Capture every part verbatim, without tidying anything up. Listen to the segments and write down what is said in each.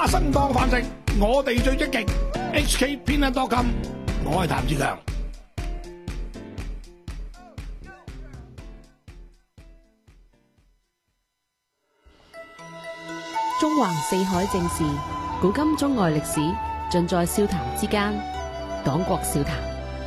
花生當飯食，我哋最積極。H K 偏袒多金，我係譚志強。 中橫四海正事，古今中外歷史，盡在笑談之間。黨國笑談。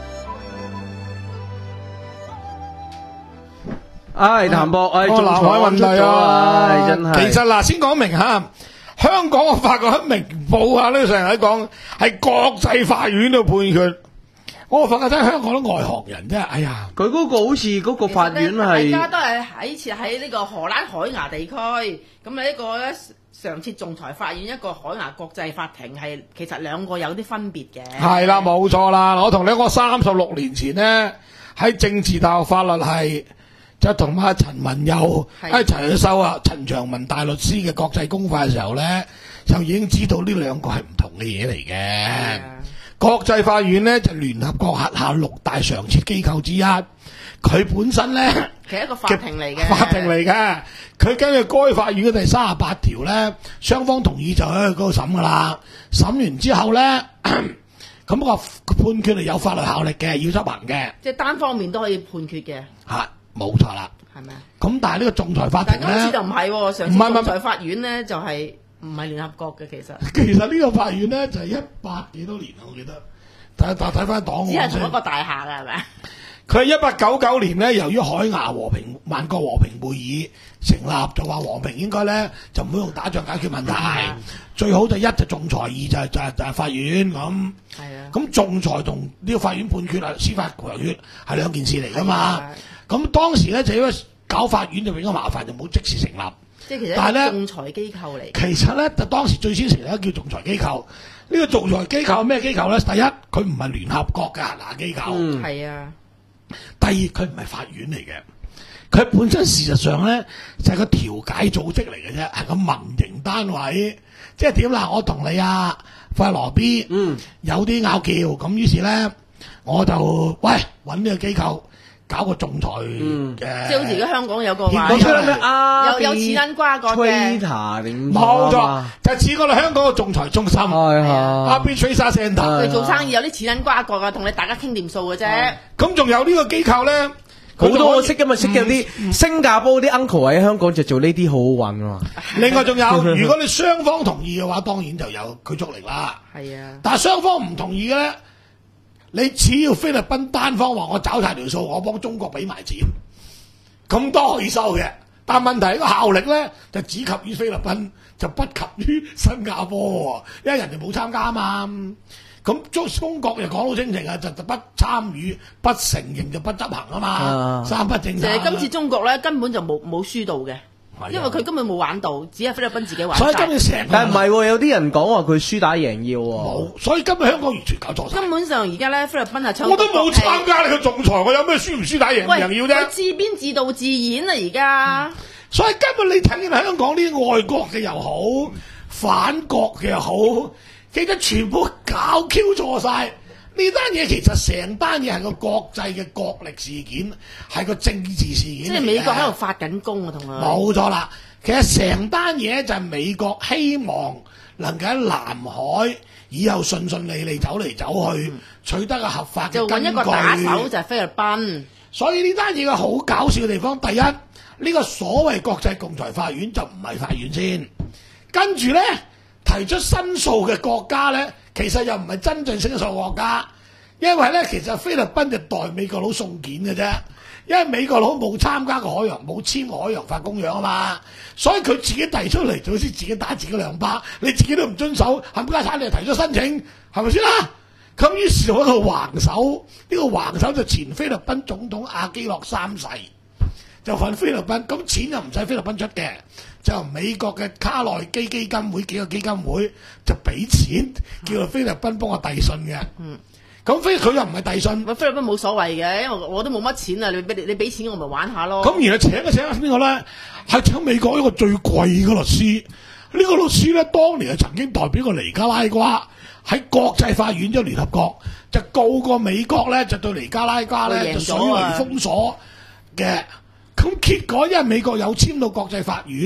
唉，譚博，唉， 哦，南海問題啊， 真係。 其實嗱，先講明吓，香港我發覺喺明報啊，呢成日講係國際法院度判決，我發覺真係香港啲外行人真係，哎呀， 佢嗰個好似嗰個法院係， 大家都係喺設喺呢個荷蘭海牙地區，咁啊一個咧常設仲裁法院，一個海牙國際法庭，係其實兩個有啲分別嘅。 係啦，冇錯啦，我同你講，三十六年前呢，喺政治大學法律系。就同阿陳文佑一齊去修啊陳長文大律師嘅國際公法嘅時候咧，就已經知道呢兩個係唔同嘅嘢嚟嘅。國際法院咧就聯合國轄下六大常設機構之一，佢本身咧其實一個法庭嚟嘅， 法庭嚟嘅。佢根據該法院嘅第三十八條咧，雙方同意就去嗰度審噶啦。審完之後咧，咁個判決係有法律效力嘅，要執行嘅。 即係單方面都可以判決嘅。 嚇。冇錯啦， 係咪啊？ 咁但係呢個仲裁法庭咧， 但今次就唔係喎，上次仲裁法院咧就係唔係聯合國嘅其實。 其實呢個法院咧就係一百幾多年啊，我記得。睇睇睇翻檔案只係同一個大廈㗎係咪？ 佢係一八九九年咧，由於海牙和平萬國和平會議成立，就話和平應該咧就唔好用打仗解決問題，嗯、最好就一就仲裁，二就係就係就係法院咁。係啊。咁仲裁同呢個法院判決啊，司法裁決係兩件事嚟㗎嘛。咁當時咧就因為搞法院就比較麻煩，就冇即時成立。 即係其實係一個仲裁機構嚟。 其實咧就當時最先成立叫仲裁機構。呢、呢個仲裁機構係咩機構咧？第一，佢唔係聯合國嘅轄下機構。 嗯，係啊。 第二，佢唔係法院嚟嘅，佢本身事實上咧就係、係、個調解組織嚟嘅啫，係個民營單位。即係點啦？我同你啊，費羅 B， 嗯，有啲拗撬，咁於是咧我就喂揾呢個機構。搞個仲裁嘅、嗯， 即係好似而家香港有個話， 有有錢銀瓜葛嘅， 冇錯，就似我哋香港嘅仲裁中心，阿 Arbitrator Centre， 佢做生意有啲錢銀瓜葛啊，同你大家傾掂數嘅啫。 咁仲有呢個機構咧， 好多我識㗎嘛，識有啲新加坡啲 uncle 喺香港就做呢啲好好運啊。 另外仲有，如果你雙方同意嘅話，當然就有拘束力啦。係啊，但係雙方唔同意嘅咧。你只要菲律賓單方話我找晒條數，我幫中國俾埋錢，咁都可以收嘅。但問題個效力咧就只及於菲律賓，就不及於新加坡，因為人哋冇參加啊嘛。咁中中國就講到清情啊，就不參與、不承認就不執行啊嘛。啊三不政策。 就係今次中國咧根本就冇冇輸到嘅。因為佢根本冇玩到，只係菲律賓自己玩。 所以今日成， 但係唔係，有啲人講話佢輸打贏要喎。 冇，所以今日香港完全搞錯晒。 根本上而家咧，菲律賓係唱。 我都冇參加你個仲裁，我有咩輸唔輸打贏唔贏要啫？ 自編自導自演啊！而家、嗯， 所以今日你睇見香港啲外國嘅又好，反國嘅又好，其實全部搞 Q 錯晒。呢單嘢其實成單嘢係個國際嘅國力事件，係個政治事件。 即係美國喺度發緊功啊，同佢。 冇錯啦，其實成單嘢就係美國希望能夠喺南海以後順順利利走嚟走去，嗯、取得個合法嘅根據。就揾一個打手就係菲律賓。所以呢單嘢嘅好搞笑嘅地方，第一呢、呢個所謂國際仲裁法院就唔係法院先，跟住咧提出申訴嘅國家咧。其實又唔係真正申訴國家，因為咧其實菲律賓就代美國佬送件嘅啫，因為美國佬冇參加過海洋，冇簽過海洋法公約啊嘛，所以佢自己提出嚟，就好似自己打自己兩巴，你自己都唔遵守，冚家產你提出申請，係咪先啦？咁於是有一個橫手，呢、呢個橫手就前菲律賓總統阿基諾三世，就份菲律賓，咁錢又唔使菲律賓出嘅。就美國嘅卡內基基金會幾個基金會就俾錢，叫佢菲律賓幫我遞信嘅。嗯，咁菲佢又唔係遞信， 菲律賓冇所謂嘅，因為我都冇乜錢啊！你俾你俾錢我咪玩下咯。 咁然後請嘅請邊個咧？係請美國一個最貴嘅律師。呢、呢個律師咧，當年係曾經代表過尼加拉瓜喺國際法院即係聯合國就告過美國咧，就對尼加拉瓜咧就水雷封鎖嘅。咁結果因為美國有簽到國際法院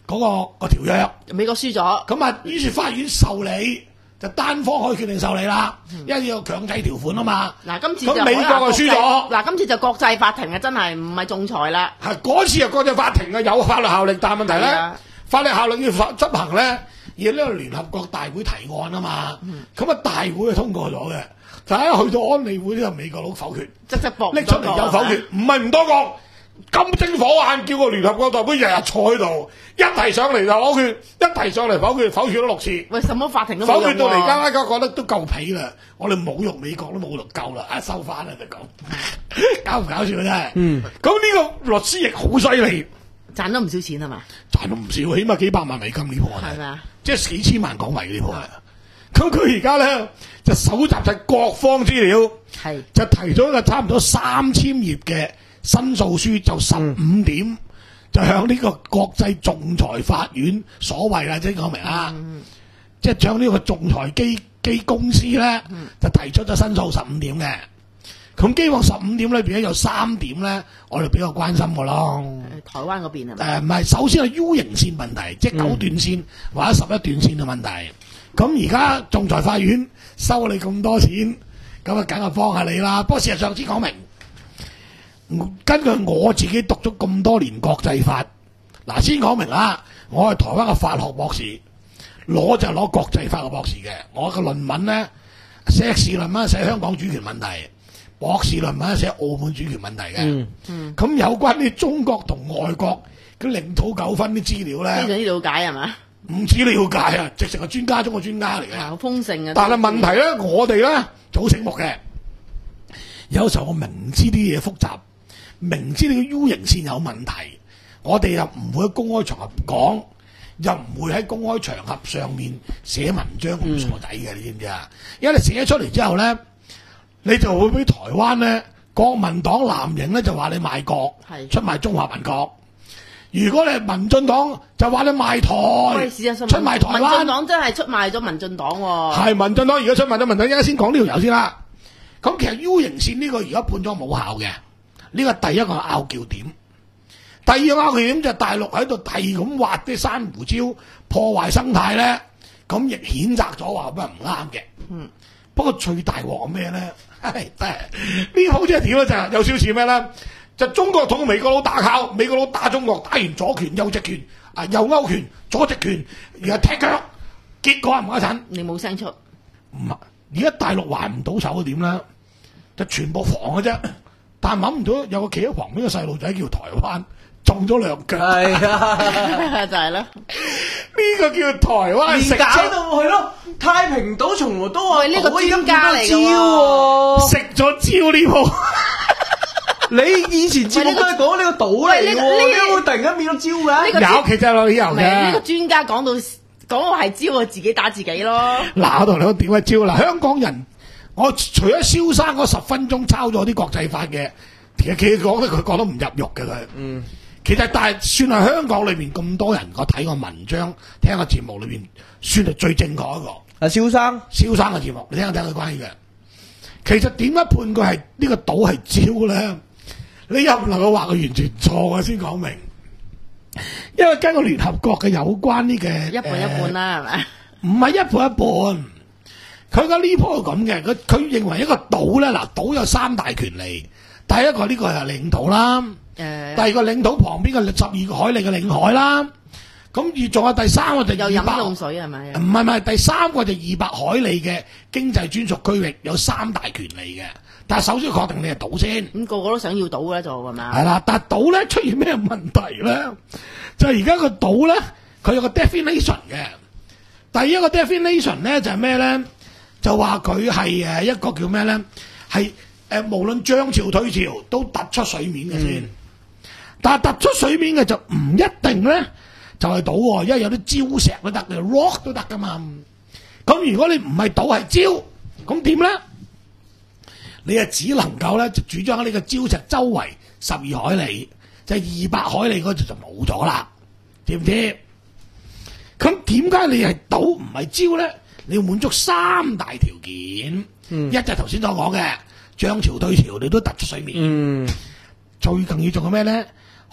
嗰、個個條約， 美國輸咗， 咁啊，於是法院受理就單方可以決定受理啦，因為有強制條款啊嘛。 嗱，今次就咁美國就輸咗。 嗱，今次就國際法庭啊，真係唔係仲裁啦。 係嗰次係國際法庭嘅有法律效力，但係問題咧， 啊法律效力要法執行咧，而呢個聯合國大會提案啊嘛，咁啊、嗯、大會係通過咗嘅，但係一去到安理會呢個美國佬否決， 即即駁拎出嚟又否決，唔係唔多講。金睛火眼叫個聯合國代表日日坐喺度，一提上嚟就否決，一提上嚟否決，否決咗六次。 喂，什麼法庭都否冇用決到嚟家喎。 家覺得都夠皮啦，我哋侮辱美國都侮辱夠啦，啊收翻啦就講，搞唔搞笑真係？嗯，咁呢個律師亦好犀利， 賺咗唔少錢係嘛？ 賺到唔少，起碼幾百萬美金呢鋪係咪啊？ 即係幾千萬港幣呢鋪係。咁佢而家咧就搜集晒各方資料， 係就提咗一個差唔多三千頁嘅申訴書，就十五點，就向呢個國際仲裁法院所謂啦，即係講明啦， 嗯即係向呢個仲裁機機公司咧，就提出咗申訴十五點嘅。咁基本十五點裏邊咧有三點咧，我哋比較關心嘅咯。 誒台灣嗰邊係咪？ 誒唔係，首先係 U 型線問題，即係九段線、嗯、或者十一段線嘅問題。咁而家仲裁法院收你咁多錢，咁啊梗係幫下你啦。不過事實上先講明，根據我自己讀咗咁多年國際法，嗱先講明啦，我係台灣嘅法學博士，攞就係攞國際法嘅博士嘅。我嘅論文咧，碩士論文寫香港主權問題，博士論文寫澳門主權問題嘅。嗯嗯。咁有關啲中國同外國嘅領土糾紛啲資料咧， 非常之了解係嘛？ 唔止了解啊，直情係專家中嘅專家嚟嘅。 好豐盛啊！ 但係問題咧，我哋咧就好醒目嘅。有時候我明知啲嘢複雜，明知你個 U 型線有問題，我哋又唔會喺公開場合講，又唔會喺公開場合上面寫文章咁傻仔嘅，你知唔知啊？因為你寫出嚟之後咧，你就會俾台灣咧國民黨藍營咧就話你賣國， 係出賣中華民國。如果你係民進黨就話你賣台， 喂，事實上出賣台灣。 民進黨真係出賣咗民進黨喎。 係民進黨而家出賣咗民進黨，而家先講呢條友先啦。咁其實 U 型線呢個而家判咗冇效嘅，呢個第一個拗撬點。第二個拗撬點就係大陸喺度係咁挖啲珊瑚礁，破壞生態咧，咁亦譴責咗話乜唔啱嘅。嗯。不過最大鑊係咩咧？係真係呢好似係點咧？就係有少少似咩咧？就中國同美國佬打交，美國佬打中國，打完左拳右直拳，啊右勾拳左直拳，然後踢腳，結果唔一陣。 你冇聲出。 唔係，而家大陸還唔到手點咧？就全部防嘅啫。但係諗唔到有個企喺旁邊嘅細路仔叫台灣，中咗兩腳。係啊，就係啦。 呢個叫台灣食搞到係咯，太平島從來都係呢個專家嚟嘅喎， 食咗蕉呢鋪。 你以前節目都係講呢個島嚟喎，點會突然間變咗蕉嘅？ 有，其實有理由嘅。 呢個專家講到講我係蕉，我自己打自己咯。 嗱，我同你講點解蕉嗱？香港人，我除咗蕭生嗰十分鐘抄咗啲國際法嘅，其實佢講咧，佢講得唔入肉嘅佢。嗯。其實但係算係香港裏邊咁多人，我睇個文章、聽個節目裏邊，算係最正確一個。 阿蕭生， 蕭生嘅節目，你聽唔聽佢關於嘅？其實點解判佢係呢個島係蕉咧？你又唔能夠話佢完全錯嘅，先講明。因為根據聯合國嘅有關呢嘅一半一半啦，係咪、呃？ 唔係一半一半。佢嘅呢鋪係咁嘅，佢佢認為一個島咧，嗱島有三大權利。第一個呢個係領土啦，誒、呃，第二個領土旁邊嘅十二個海里嘅領海啦。咁而仲有第三個就有飲用水係咪？ 唔係唔係，第三個就二百海里嘅經濟專屬區域，有三大權利嘅。但係首先確定你係島先，咁、 嗯、個個都想要島嘅就係嘛？ 係啦，但係島咧出現咩問題咧？就係而家個島咧，佢有個 definition 嘅。第一個 definition 咧就係咩咧？就話佢係誒一個叫咩咧？係誒無論漲潮退潮都突出水面嘅先。嗯、但係突出水面嘅就唔一定咧，就係島喎，因為有啲礁石都得嘅 ，rock 都得噶嘛。咁如果你唔係島係礁，咁點咧？你啊只能夠咧就主張喺呢個礁石周圍十二海里，就係二百海里嗰度就冇咗啦，知唔知？咁點解你係島唔係礁咧？你要滿足三大條件，嗯、一就係頭先所講嘅漲潮退潮，你都突出水面。嗯、最更要做嘅咩咧？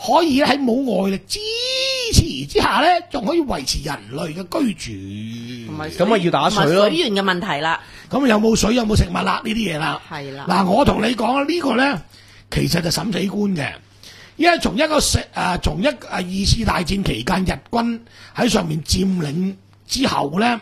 可以喺冇外力支持之下咧，仲可以維持人類嘅居住。 同埋咁啊要打水咯同埋水源嘅問題啦。 咁有冇水有冇食物啦？呢啲嘢啦。 係啦。 嗱，我同你講啊，呢個咧其實就審死官嘅，因為從一個食誒從一誒二次大戰期間日軍喺上面佔領之後咧，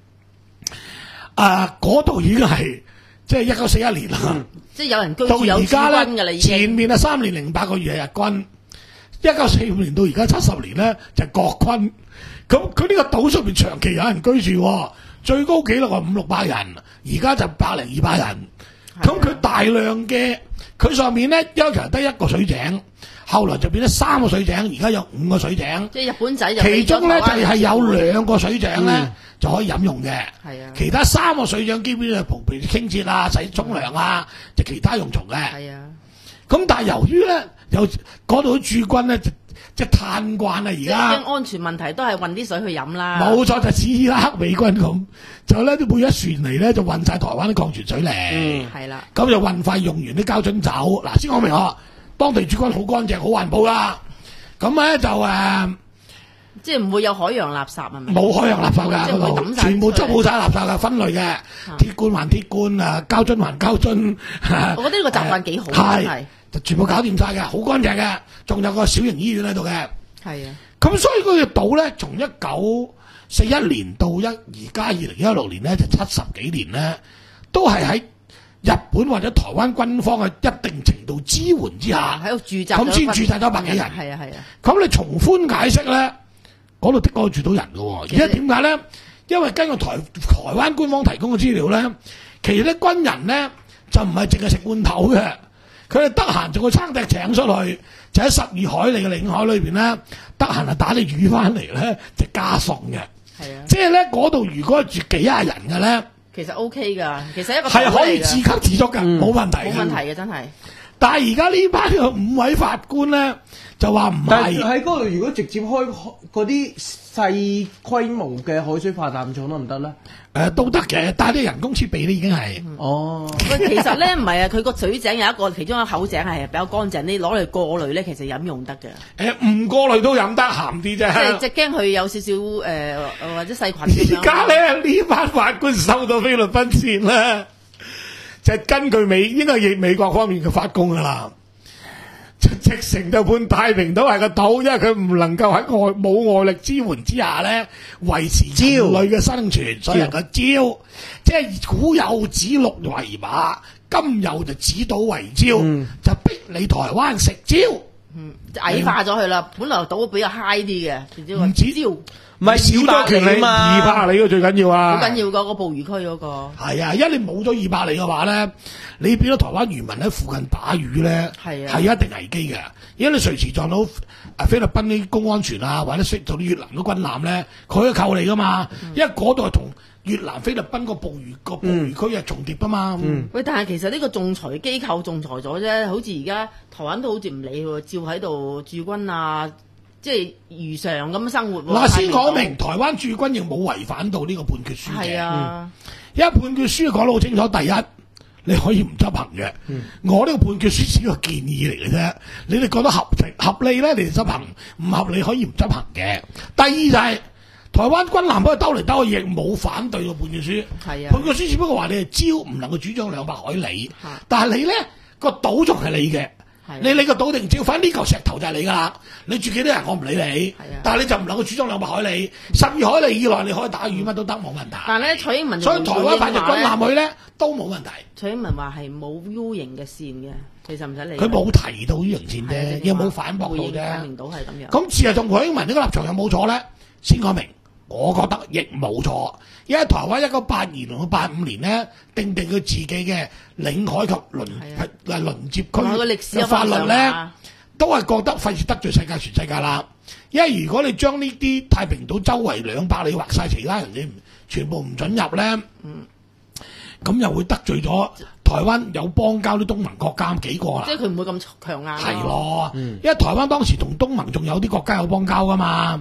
誒嗰度已經係即係一九四一年啦。 嗯即係有人居到住有駐而家軍㗎啦， 咧， 已經。 前面啊三年零八個月係日軍，一九四五年到而家七十年咧就係國軍。咁佢呢個島上面長期有人居住喎，最高紀錄係五六百人，而家就百零二百人。咁佢大量嘅佢上面咧，一開頭得一個水井，後來就變咗三個水井，而家有五個水井。 即係日本仔就其中咧就俾咗台灣係有兩個水井咧、 嗯、 就可以飲用嘅， 係啊其他三個水井基本上蓬皮傾折啊、洗沖涼啊，就其他用途嘅。 係啊， 咁但係由於咧有嗰度啲駐軍咧就即係嘆慣啦，而即係家驚安全問題都係運啲水去飲啦。 冇錯，就似伊拉克美軍咁，就咧都每一船嚟咧就運晒台灣啲礦泉水嚟， 嗯係啦。 咁就運費用完啲膠樽走。嗱，先講明啊，當地駐軍好乾淨、好環保啦。咁咧就誒。呃即係唔會有海洋垃圾係咪？ 冇海洋垃圾㗎， 即係唔會嗰度抌晒全部執出嚟好晒垃圾㗎，分類嘅，鐵罐還鐵罐啊，膠樽還膠樽。 我覺得呢個習慣幾好， 係真係就全部搞掂晒嘅，好乾淨嘅，仲有個小型醫院喺度嘅。 係啊。 咁所以嗰個島咧，從一九四一年到一而家二零一六年咧，就七十幾年咧，都係喺日本或者台灣軍方嘅一定程度支援之下， 喺度駐紮咗咁先駐紮咗百幾人。 係啊係啊。 咁你從寬解釋咧？嗰度的確住到人嘅喎，而家點解咧？因為根據台台灣官方提供嘅資料咧，其實啲軍人咧就唔係淨係食罐頭嘅，佢哋得閒仲會撐隻艇出去，就喺十二海里嘅領海裏邊咧，得閒啊打啲魚翻嚟咧，就加餸嘅。 係啊， 即係咧嗰度如果係住幾廿人嘅咧， 其實 O K 㗎，其實一個係可以島嚟㗎自給自足嘅，冇、嗯、問題嘅。 冇問題嘅真係。 但係而家呢班嘅五位法官咧就話唔係喺嗰度，如果直接開嗰啲細規模嘅海水化淡廠得唔得咧？誒、 呃、都得嘅，但係啲人工設備咧已經係、 嗯、哦。 喂，其實咧唔係啊，佢個水井有一個其中一個口井係比較乾淨，你攞嚟過濾咧，其實飲用得嘅。 誒唔過濾都飲得鹹啲啫。 即係即係驚佢有少少誒、呃、或者細菌。 而家咧呢班法官收到菲律賓錢咧。就係根據美應該係美國方面嘅發供㗎啦，就直成就判太平島係個島，因為佢唔能夠喺外冇外力支援之下咧維持人類嘅生存，所以能夠招，即係古有指鹿為馬，今有就指島為礁，嗯、就逼你台灣食蕉， 嗯，矮化咗佢啦。本來島比較 high 啲嘅，唔止蕉。 唔係少咗權利嘛， 二百里嘅最緊要啊！ 好緊要嗰個捕魚區嗰個。係啊，因為你冇咗二百里嘅話咧，你變咗台灣漁民喺附近打魚咧，係啊，係一定危機嘅。因為你隨時撞到啊菲律賓啲公安船啊，或者識到啲越南嘅軍艦咧，佢可以扣你噶嘛。嗯、因為嗰度係同越南菲律賓個捕魚個捕魚區係重疊噶嘛。 嗯、喂，但係其實呢個仲裁機構仲裁咗啫，好似而家台灣都好似唔理喎，照喺度駐軍啊。即係如常咁生活喎。 嗱，先講明台灣駐軍亦冇違反到呢個判決書嘅。係啊，因為判決書講得好清楚，第一你可以唔執行嘅。嗯、我呢個判決書只係個建議嚟嘅啫。你哋覺得合情合理咧，你哋執行；唔合理可以唔執行嘅。第二就係、是、台灣軍艦幫佢兜嚟兜去，亦冇反對個判決書。係啊，判決書只不過話你係礁唔能夠主張兩百海里，啊、但係你咧個島仲係你嘅。你你個島定照翻呢嚿石頭就係你噶啦，你住幾多人我唔理你，但係你就唔能夠主張兩百海里，十二海里以內你可以打魚乜都得冇問題。 但係咧，蔡英文所以台灣派隻軍艦去咧都冇問題。 蔡英文話係冇 U 型嘅線嘅，其實唔使理。 佢冇提到 U 型線啫，又冇反駁到啫。 太平島係咁樣。咁事實上蔡英文呢個立場有冇錯咧？先講明，我覺得亦冇錯，因為台灣一九八二年到八五年咧，定定佢自己嘅領海及鄰係鄰接區嘅法律咧，都係覺得費事得罪世界全世界啦。因為如果你將呢啲太平島周圍兩百里劃晒其他人，你全部唔准入咧，咁、嗯、又會得罪咗台灣有邦交啲東盟國家幾個啦。 即係佢唔會咁強硬。 係咯，嗯、因為台灣當時同東盟仲有啲國家有邦交噶嘛。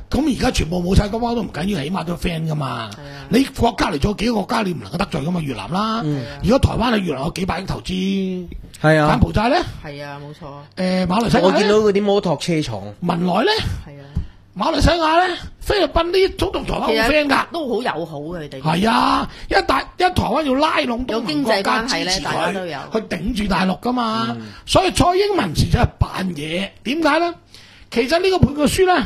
咁而家全部冇晒金包都唔緊要，起碼都 friend 噶嘛。你國家嚟咗幾個國家，你唔能夠得罪噶嘛？越南啦，如果台灣喺越南有幾百億投資， 係啊， 柬埔寨咧， 係啊，冇錯。 誒馬來西亞我見到嗰啲摩托車廠， 文萊咧， 係啊， 馬來西亞咧，菲律賓呢啲都同台灣好 friend 㗎。 都好友好嘅佢哋。 係啊，一大一台灣要拉攏東盟國家支持大家都有佢，去頂住大陸噶嘛。所以蔡英文時就係扮嘢，點解咧？其實呢個判決書咧，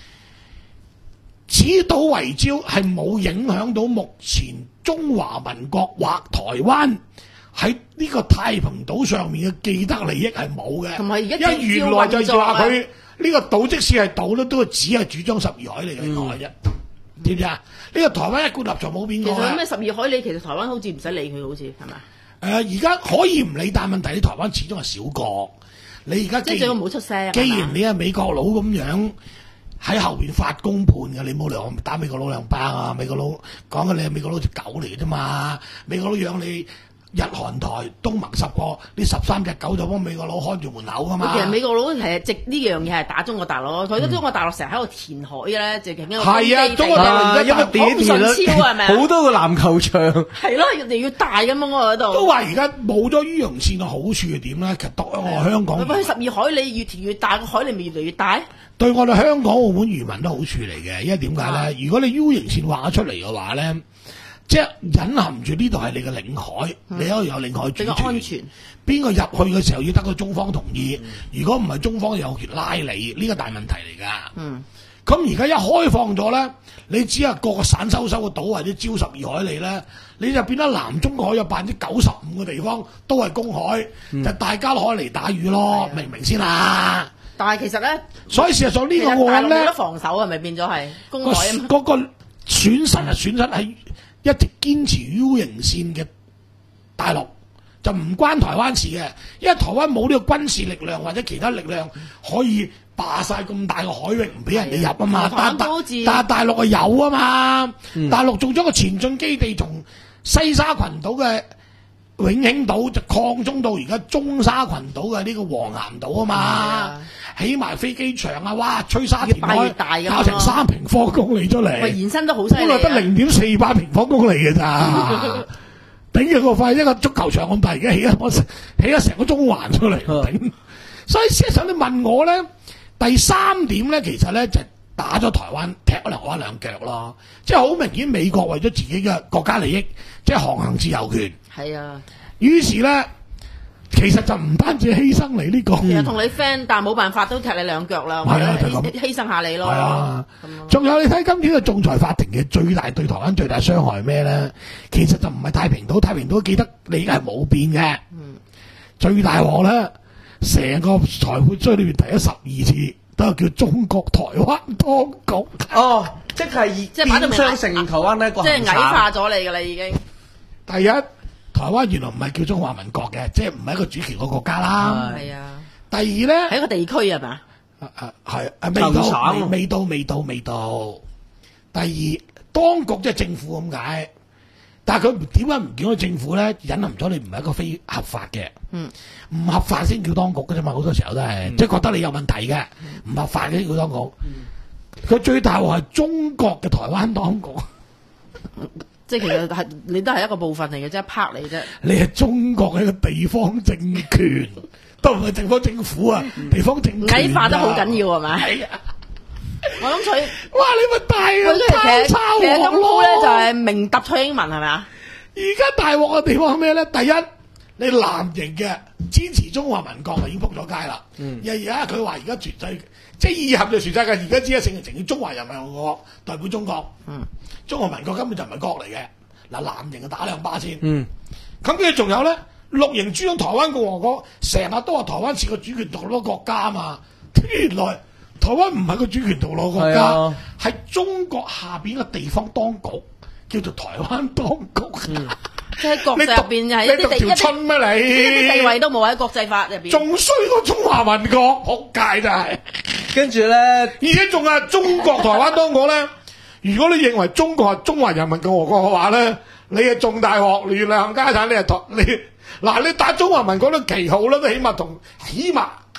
指倒為招係冇影響到目前中華民國或台灣喺呢個太平島上面嘅既得利益係冇嘅。 同埋而家因為原來就係話佢呢個島即使係島咧，都只係主張十二海里嘅外啫。知唔知啊？呢個台灣一貫立場冇變過嘅。 其實咩十二海里，其實台灣好似唔使理佢，好似係咪？ 誒，而家可以唔理，但問題你台灣始終係小國。你而家即係最好唔好出聲。 既然你係美國佬咁樣喺後邊發公判嘅，你冇理由打美國佬兩巴啊！美國佬講嘅你係美國佬隻狗嚟嘅啫嘛，美國佬養你。日韓台東盟十個，呢十三隻狗就幫美國佬看住門口噶嘛。 其實美國佬係直呢樣嘢係打中國大陸，佢覺得中國大陸成日喺度填海咧，就係係啊，中國大陸而家因為點填啦，好多個籃球場。係咯，越嚟越大咁樣喎嗰度。 都話而家冇咗淤洋線嘅好處係點咧？其實對我香港， 佢十二海里越填越大，個海里咪越嚟越大。 對我哋香港澳門漁民都好處嚟嘅，因為點解咧？如果你 U 型線畫咗出嚟嘅話咧。即係隱含住呢度係你嘅領海，嗯、你可以有領海主權。安全。邊個入去嘅時候要得到中方同意？嗯、如果唔係中方有權拉你，呢、呢個大問題嚟㗎。嗯。咁而家一開放咗咧，你只係個個散收收嘅島或者招十二海里咧，你就變得南中海有百分之九十五嘅地方都係公海，嗯、就大家都可以嚟打魚咯，明唔明先啊？ 但係其實咧， 所以事實上呢個案咧， 冇得防守係咪變咗係公海啊？ 嗰個損失係損失喺。一直堅持 U 型線嘅大陸就唔關台灣事嘅，因為台灣冇呢個軍事力量或者其他力量可以霸晒咁大個海域唔俾人哋入啊嘛。但但但大陸係有啊嘛，嗯、大陸做咗個前進基地，從西沙群島嘅永興島就擴充到而家中沙群島嘅呢個黃岩島啊嘛。起埋飛機場啊！哇，吹沙填海，搞成三平方公里出嚟。 喂，延伸都好犀利。 本來得零點四八平方公里嘅咋，頂住個塊一個足球場咁大，而家起咗我起咗成個中環出嚟頂。所以事實上你問我咧，第三點咧，其實咧就打咗台灣踢咗台灣兩腳咯。即係好明顯，美國為咗自己嘅國家利益，即係航行自由權。係啊。於是咧。其實就唔單止犧牲你呢、這個， 其實同你 friend，但係冇辦法都踢你兩腳啦， 係啊，就咁犧牲下你咯。 係啊，仲有你睇今年嘅仲裁法庭嘅最大對台灣最大傷害係咩咧？其實就唔係太平島，太平島記得你係冇變嘅。嗯，最大鑊咧，成個裁判追裏邊提咗十二次，都係叫中國台灣當局。 哦，即係即係變相成台灣呢一個即係矮化咗你噶啦，已經。 第一。台灣原來唔係叫中華民國嘅，即係唔係一個主權嘅國家啦。係啊。第二咧， 係一個地區係嘛？ 啊啊係啊，未到，未到，未到，未到。第二，當局即係政府咁解，但係佢點解唔叫佢政府咧？隱含咗你唔係一個非合法嘅。嗯。唔合法先叫當局嘅啫嘛，好多時候都係，嗯、即係覺得你有問題嘅，唔、嗯、合法嘅先叫當局。佢、嗯、最大鑊係中國嘅台灣當局。 即係其實係你都係一個部分嚟嘅啫，拍你啫。 你係中國嘅一個地方政權，都唔係地方政府啊，嗯、地方政權、啊。矮化得好緊要係咪？ 係啊。 我諗佢， 哇！你咪大啊！抄抄其實咁鋪咧就係明揼蔡英文係咪啊？ 而家大鑊嘅地方係咩咧？第一，你藍營嘅支持中華民國已經仆咗街啦。嗯。而家佢話而家全世，即係意合就全世界，而家只係成成中華人民共和國代表中國。嗯。中華民國根本就唔係國嚟嘅。嗱，藍營就打兩巴先。嗯。咁跟住仲有咧，綠營主張台灣共和國，成日都話台灣是個主權獨立國家啊嘛。原來台灣唔係個主權獨立國家，係、啊、中國下邊嘅地方當局，叫做台灣當局。嗯即係國際入邊係一啲地一啲地位都冇喺國際法入邊， 仲衰過中華民國，好界真係。 跟住咧， 而且仲係中國台灣當局咧。如果你認為中國係中華人民共和國嘅話咧，你係重大鑊，亂梁家產，你係你嗱，你打中華民國都旗號啦，都起碼同起碼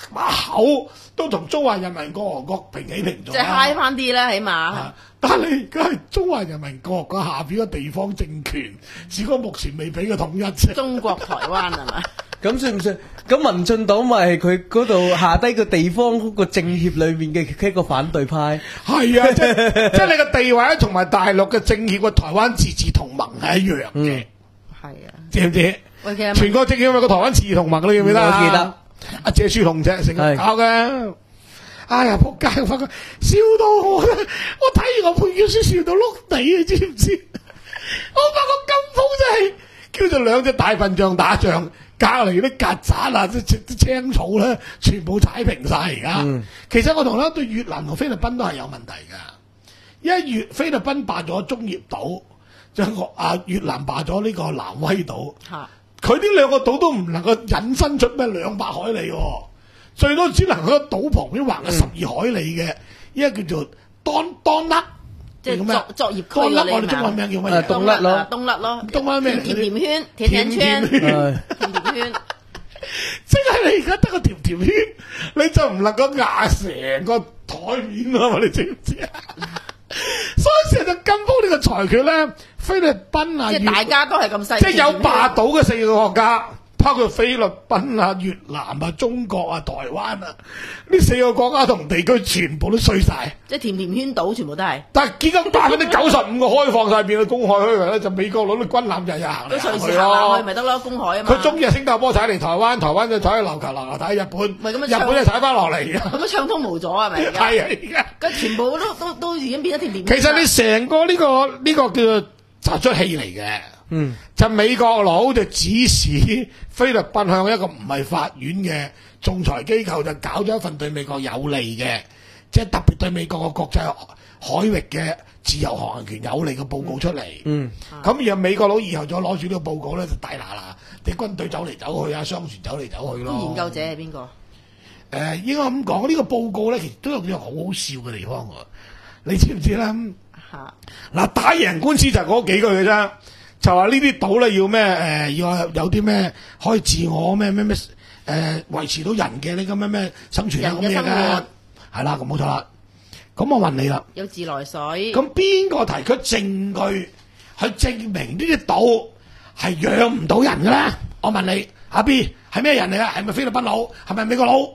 把口都同中華人民共和國平起平坐即係嗨翻啲啦，起碼。 啊但係你而家係中華人民共和國下邊嘅地方政權，只不過目前未俾佢統一啫。 中國台灣係嘛？ 咁算唔算？咁民進黨咪係佢嗰度下低個地方嗰個政協裏面嘅一個反對派？ 係啊，即係即係你個地位同埋大陸嘅政協嘅台灣自治同盟係一樣嘅。 係啊， 知唔知？ 喂，其實全國政協有個台灣自治同盟，你記唔記得啊？ 我記得。 阿謝樹同啫，成日搞嘅。哎呀，仆街！我發覺笑到我，我睇完個配角書笑到碌地啊！知唔知？我發覺金峰真係叫做兩隻大笨象打仗，隔離啲曱甴啊、啲啲青草咧，全部踩平晒而家。 嗯、 其實我同咧對越南同菲律賓都係有問題㗎，因為越菲律賓霸咗中業島，就啊越南霸咗呢個南威島。 嚇， 佢呢兩個島都唔能夠引申出咩兩百海里喎。最多只能喺個島旁邊劃嘅十二海里嘅，依家叫做當當甩， 即係作作業區當甩， 嗰啲我哋中文名叫乜嘢？ 東甩咯， 東甩咯， 東甩咩？ 甜甜圈、甜甜圈、甜甜圈， 即係你而家得個甜甜圈，你就唔能夠壓成個台面啊嘛！你知唔知啊？所以成日就跟風呢個裁決咧，菲律賓啊， 即係大家都係咁細， 即係有霸島嘅四個國家。包括菲律賓啊、越南啊、中國啊、台灣啊，呢四個國家同地區全部都衰晒， 即係甜甜圈島全部都係。 但係結果百分之九十五個開放晒變到公海區域咧，就美國攞啲軍艦日日行都隨時嚟行去行落咯去。咪得咯，公海啊嘛。 佢中意新加坡踩嚟台灣，台灣就踩去琉球，琉球睇日本， 咪咁啊日本就踩翻落嚟。 咁都暢通無阻係咪？ 係啊，而家咁全部都都都已經變咗甜甜圈。 其實你成個呢、這個呢、這個叫做集出戲嚟嘅。 嗯， 就美國佬就指使菲律賓向一個唔係法院嘅仲裁機構就搞咗一份對美國有利嘅，即係特別對美國個國際海域嘅自由航行權有利嘅報告出嚟。嗯，咁然後美國佬以後再攞住呢個報告咧，就大嗱嗱啲軍隊走嚟走去啊，商船走嚟走去咯。 研究者係邊個？誒、 呃，應該咁講，呢、這個報告咧，其實都有啲好好笑嘅地方喎。你知唔知咧？嚇！嗱，打贏官司就係嗰幾句嘅啫。就話呢啲島咧要咩？誒、呃、要有啲咩可以自我咩咩咩誒維持到人嘅呢個咩咩生存啊咁嘢嘅，係啦，咁冇錯啦。咁我問你啦， 有自來水。 咁邊個提出證據去證明呢啲島係養唔到人嘅咧？我問你，阿 B 係咩人嚟啊？係咪菲律賓佬？係咪美國佬？誒、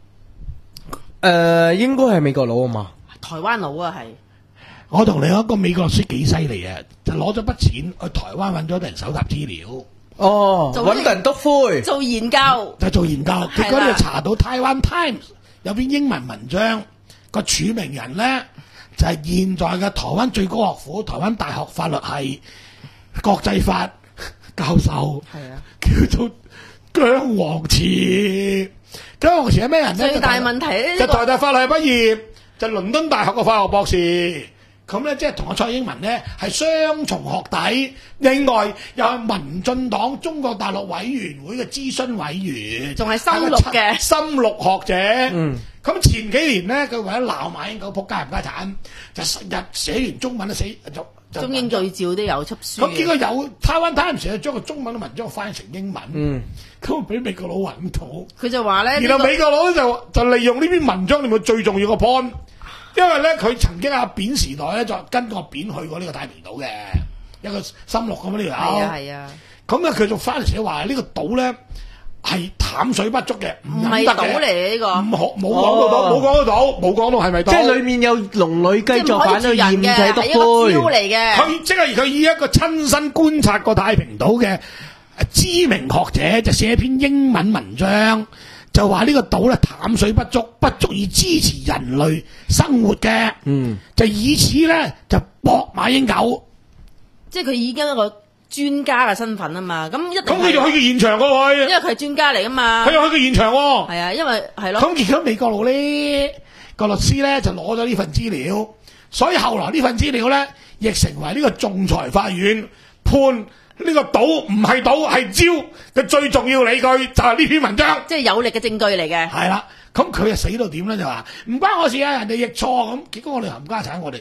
呃，應該係美國佬啊嘛。 台灣佬啊，係。 我同你講，個美國律師幾犀利啊！就攞咗筆錢去台灣揾咗啲人搜集資料， 哦，揾人督灰， 做研究， 就做研究。結果你就查到《Taiwan Times》有篇英文文章，個署名人咧就係、是、現在嘅台灣最高學府台灣大學法律系國際法教授，係啊，叫做姜黃慈。姜黃慈係咩人咧？ 最大問題咧， 就台大法律系畢業，就倫敦大學嘅法學博士。咁咧，即係同阿蔡英文咧係雙重學底，另外又係民進黨中國大陸委員會嘅諮詢委員， 仲係深綠嘅深綠學者。嗯，咁前幾年咧，佢為咗鬧馬英九仆街唔家產，就日寫完中文都死就就中英對照都有出書。 咁結果有台灣睇唔成，將個中文嘅文章翻譯成英文。嗯，咁俾美國佬揾到。 佢就話咧， 然後美國佬就就利用呢篇文章裏面最重要個 point。因為咧，佢曾經阿扁時代咧，就跟個扁去過呢個太平島嘅一個深綠咁呢條友。係啊係啊。咁咧，佢就翻嚟寫話呢個島咧係淡水不足嘅，唔係島嚟嘅呢個。唔冇冇講到島，冇講到島，冇講到係咪島？ 即係裡面有龍女雞作反咗鹽仔督灰嚟嘅。 佢即係佢以一個親身觀察過太平島嘅知名學者，就寫一篇英文文章。就話呢個島咧淡水不足，不足以支持人類生活嘅，嗯，就以此咧就駁馬英九， 即係佢已經一個專家嘅身份啊嘛，咁一定咁佢就去到現場嗰位， 因為佢係專家嚟噶嘛， 佢又去到現場喎， 係啊，因為係咯， 咁而家美國佬呢個律師咧就攞咗呢份資料，所以後來呢份資料咧亦成為呢個仲裁法院判。呢個島唔係島係礁嘅最重要理據就係呢篇文章， 即係有力嘅證據嚟嘅。 係啦，咁佢啊死到點咧就話唔關我事啊，人哋譯錯咁，結果我哋冚家產，我哋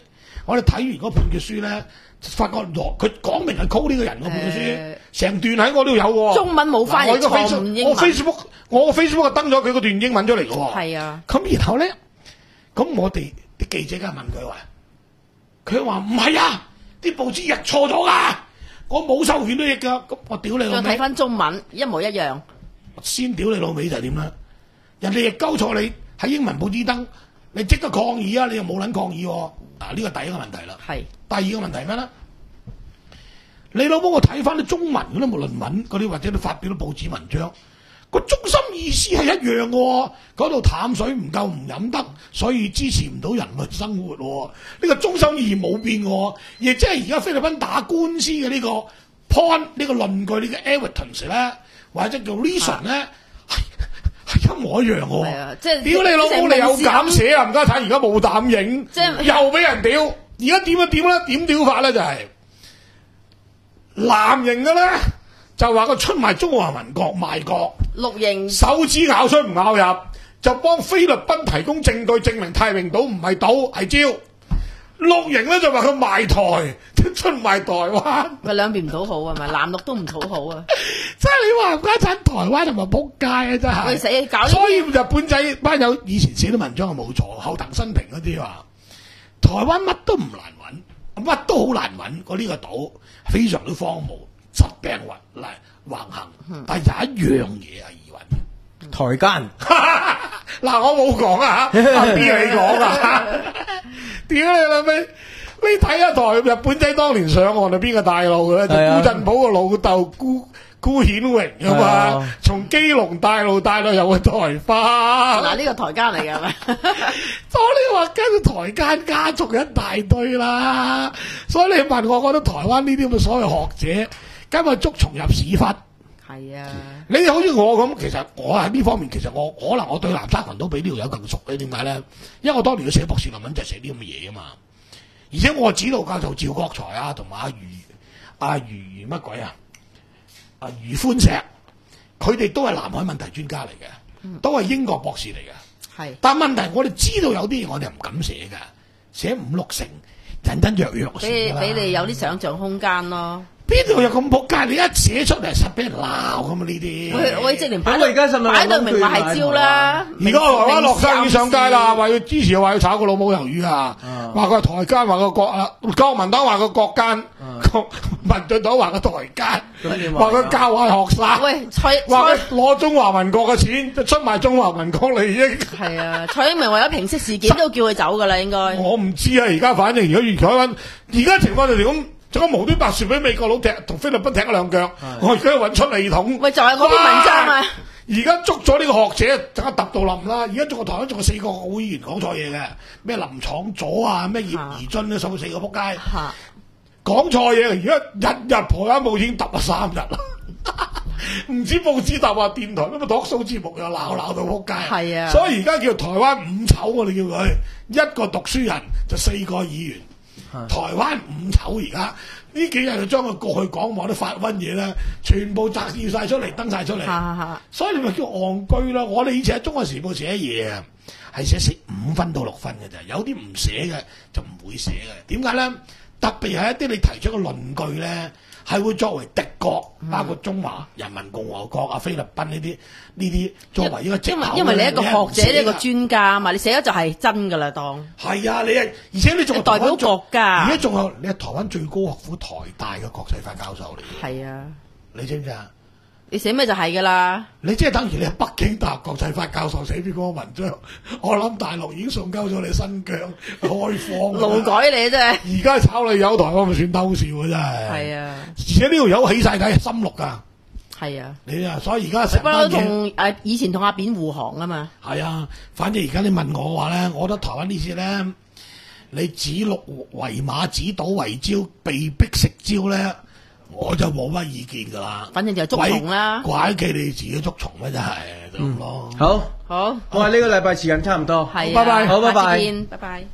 我哋睇完嗰判決書咧，發覺佢講明係 call 呢個人個判決書，成段喺我呢度有喎。 中文冇翻譯錯誤英文。 我 Facebook 我 Facebook 登咗佢嗰段英文出嚟嘅喎。 係啊。 咁然後咧，咁我哋啲記者梗係問佢話，佢話唔係啊，啲報紙譯錯咗㗎，我冇授權都譯㗎。咁我屌你老味。 再睇翻中文，一模一樣。 先屌你老味就係點啦？人哋譯鳩錯你喺英文報紙登，你即刻抗議啊！你又冇撚抗議喎。嗱，呢個第一個問題啦。 係。 第二個問題咩咧？你老母我睇翻啲中文嗰啲無論文嗰啲或者你發表啲報紙文章，個中心意思係一樣嘅喎。嗰度淡水唔夠唔飲得，所以支持唔到人類生活喎。呢個中心意義冇變喎，亦即係而家菲律賓打官司嘅呢個 point 呢個論據呢個 evidence 咧，或者叫 reason 咧。一模一樣喎，係啊，即係屌你老母，你有膽寫啊？唔該睇，而家冇膽影，即係又俾人屌。而家點啊點咧？點屌法咧就係、是、藍營嘅咧，就話佢出賣中華民國賣國， 綠營手指咬出唔咬入，就幫菲律賓提供證據證明太平島唔係島係礁。綠營咧就話佢賣台，出賣台灣， 咪兩邊唔討好啊，咪藍綠都唔討好啊！ 即係你話唔家產台灣同埋仆街啊！真係， 死搞所以日本仔班友以前寫啲文章係冇錯，後藤新平嗰啲話台灣乜都唔難揾，乜都好難揾。我呢個島非常之荒蕪，疾病橫嚟橫行，嗯、但係有一樣嘢係易揾， 台奸。 嗱，我冇講啊，阿 B 你講啊。屌你老味！你睇下台日本仔當年上岸係邊個帶路嘅咧？就辜振甫個老豆辜辜顯榮啊嘛，從基隆帶路帶到入去台花。 嗱，呢個台奸嚟嘅係咪？ 所以你話跟住台奸家族一大堆啦。所以你問我，覺得台灣呢啲咁嘅所謂學者，今日捉蟲入屎忽。 係啊， 你好似我咁，其實我喺呢方面，其實我可能我對南沙群島比呢度有更熟嘅。點解咧？因為我當年要寫博士論文就係寫啲咁嘅嘢啊嘛。而且我指導教授趙國才啊，同埋阿余阿余乜鬼啊，阿余歡石，佢哋都係南海問題專家嚟嘅，嗯、都係英國博士嚟嘅。係是，但問題我哋知道有啲嘢我哋唔敢寫㗎，寫五六成，隱隱約約俾俾你有啲想像空間咯。 邊度有咁仆街？你一寫出嚟實俾人鬧咁啊！呢啲我我即連擺到擺到明話係招啦。 而家台灣落山要上街啦，話要支持，話要炒個老母魷魚啊！話佢係台奸，話個國啊，國民黨話個國奸，民進黨話個台奸，話佢教壞學生。 喂，蔡話佢攞中華民國嘅錢，就出賣中華民國利益。 係啊，蔡英文為咗平息事件都叫佢走㗎啦，應該。 我唔知啊，而家反正而家台灣而家情況就係咁。仲有無端白事俾美國佬踢，同菲律賓踢咗兩腳，嗯、我而家揾出利桶。喂， 就係嗰篇文章啊！ 而家捉咗呢個學者，陣間揼到冧啦！而家仲個台灣仲有四個會員講錯嘢嘅，咩林昶佐啊，咩葉宜津咧，數四個仆街，講錯嘢。而家日日台灣報紙揼咗三日啦，唔知報紙揼啊，電台咁啊，talk show節目又鬧鬧到仆街。係啊，所以而家叫台灣五醜，我哋叫佢一個讀書人就四個議員。台灣五醜而家呢幾日就將佢過去講話啲發瘟嘢咧，全部摘要晒出嚟，登晒出嚟。所以你咪叫戇居啦。我哋以前喺《中國時報》寫嘢啊，係寫寫五分到六分嘅啫，有啲唔寫嘅就唔會寫嘅。點解咧？特別係一啲你提出嘅論據咧，係會作為敵國，包括中華人民共和國啊、菲律賓呢啲呢啲作為一個藉口。因為因為你一個學者，你一個專家嘛，你寫咗就係真㗎啦，當係啊！你係而且你仲代表國家， 而且仲有你係台灣最高學府台大嘅國際法教授嚟。 係啊， 你知唔知啊？ 你寫咩就係㗎啦！ 你即係等於你係北京大學國際法教授寫邊個文章，我諗大陸已經送交咗你新疆開放， 勞改你真係。 而家炒你有台灣咪算偷笑啊！真係。係啊，而且呢條友起晒底係深綠㗎。係啊，你啊，所以而家成班嘢同誒以前同阿扁護航啊嘛。 係啊，反正而家你問我話咧，我覺得台灣呢次咧，你指鹿為馬、指島為礁，被逼食蕉咧。我就冇乜意見噶啦， 反正就係捉蟲啦， 怪記你自己捉蟲咩真係咁咯。 好， 好， 我話呢個禮拜時間差唔多， 係， 拜拜， 好，拜拜， 見，拜拜。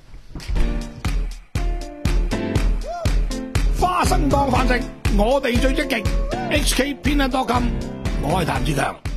花生當飯食，我哋最積極。H K Peanut dot com，我係譚志強。